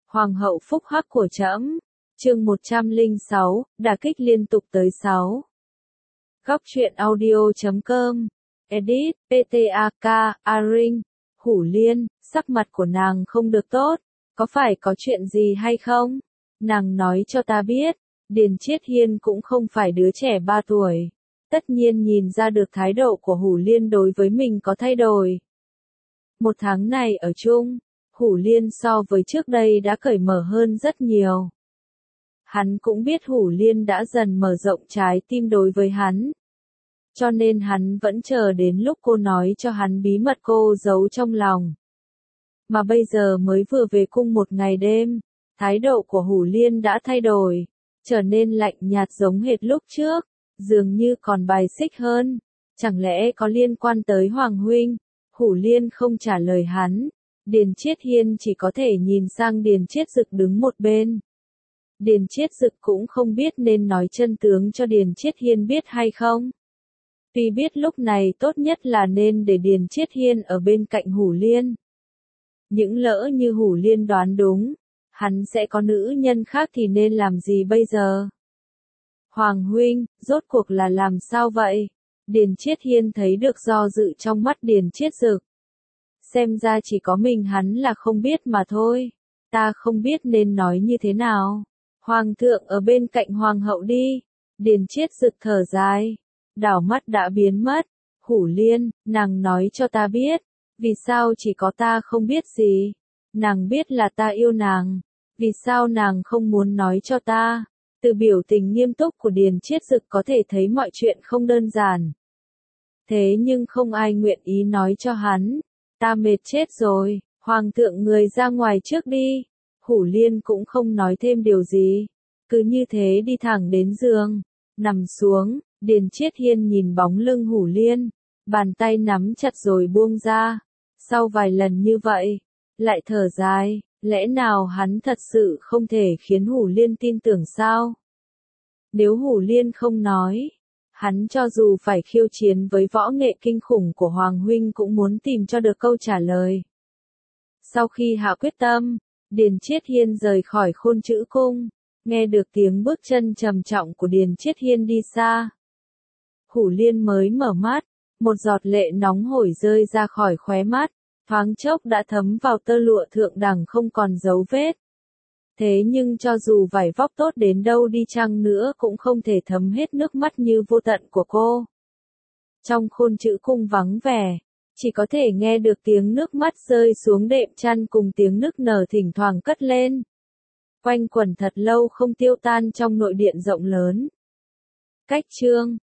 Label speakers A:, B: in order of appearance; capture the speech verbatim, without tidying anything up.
A: Hoàng hậu phúc hắc của trẫm. Chương một trăm lẻ sáu, đả kích liên tục tới sáu. Góc truyện audio chấm com. Edit, pê tê a ca, Arin. Hủ Liên, sắc mặt của nàng không được tốt. Có phải có chuyện gì hay không? Nàng nói cho ta biết. Điền Chiết Hiên cũng không phải đứa trẻ ba tuổi. Tất nhiên nhìn ra được thái độ của Hủ Liên đối với mình có thay đổi. Một tháng này ở chung, Hủ Liên so với trước đây đã cởi mở hơn rất nhiều. Hắn cũng biết Hủ Liên đã dần mở rộng trái tim đối với hắn. Cho nên hắn vẫn chờ đến lúc cô nói cho hắn bí mật cô giấu trong lòng. Mà bây giờ mới vừa về cung một ngày đêm, thái độ của Hủ Liên đã thay đổi, trở nên lạnh nhạt giống hệt lúc trước, dường như còn bài xích hơn. Chẳng lẽ có liên quan tới Hoàng huynh? Hủ Liên không trả lời hắn. Điền Chiết Hiên chỉ có thể nhìn sang Điền Chiết Dực đứng một bên. Điền Chiết Dực cũng không biết nên nói chân tướng cho Điền Chiết Hiên biết hay không. Tuy biết lúc này tốt nhất là nên để Điền Chiết Hiên ở bên cạnh Hủ Liên. Những lỡ như Hủ Liên đoán đúng, hắn sẽ có nữ nhân khác thì nên làm gì bây giờ? Hoàng huynh, rốt cuộc là làm sao vậy? Điền Chiết Hiên thấy được do dự trong mắt Điền Chiết Dực. Xem ra chỉ có mình hắn là không biết mà thôi. Ta không biết nên nói như thế nào. Hoàng thượng ở bên cạnh hoàng hậu đi. Điền Chiết Dực thở dài. Đảo mắt đã biến mất. Hủ Liên, nàng nói cho ta biết. Vì sao chỉ có ta không biết gì? Nàng biết là ta yêu nàng. Vì sao nàng không muốn nói cho ta? Từ biểu tình nghiêm túc của Điền Chiết Dực có thể thấy mọi chuyện không đơn giản. Thế nhưng không ai nguyện ý nói cho hắn. Ta mệt chết rồi, hoàng thượng người ra ngoài trước đi. Hủ Liên cũng không nói thêm điều gì. Cứ như thế đi thẳng đến giường. Nằm xuống, Điền Chiết Hiên nhìn bóng lưng Hủ Liên. Bàn tay nắm chặt rồi buông ra. Sau vài lần như vậy, lại thở dài. Lẽ nào hắn thật sự không thể khiến Hủ Liên tin tưởng sao? Nếu Hủ Liên không nói, hắn cho dù phải khiêu chiến với võ nghệ kinh khủng của Hoàng huynh cũng muốn tìm cho được câu trả lời. Sau khi hạ quyết tâm, Điền Chiết Hiên rời khỏi Khôn Chữ Cung, nghe được tiếng bước chân trầm trọng của Điền Chiết Hiên đi xa. Hủ Liên mới mở mắt, một giọt lệ nóng hổi rơi ra khỏi khóe mắt, thoáng chốc đã thấm vào tơ lụa thượng đẳng không còn dấu vết. Thế nhưng cho dù vải vóc tốt đến đâu đi chăng nữa cũng không thể thấm hết nước mắt như vô tận của cô. Trong Khôn Chữ Cung vắng vẻ, chỉ có thể nghe được tiếng nước mắt rơi xuống đệm chăn cùng tiếng nức nở thỉnh thoảng cất lên. Quanh quẩn thật lâu không tiêu tan trong nội điện rộng lớn. Cách chương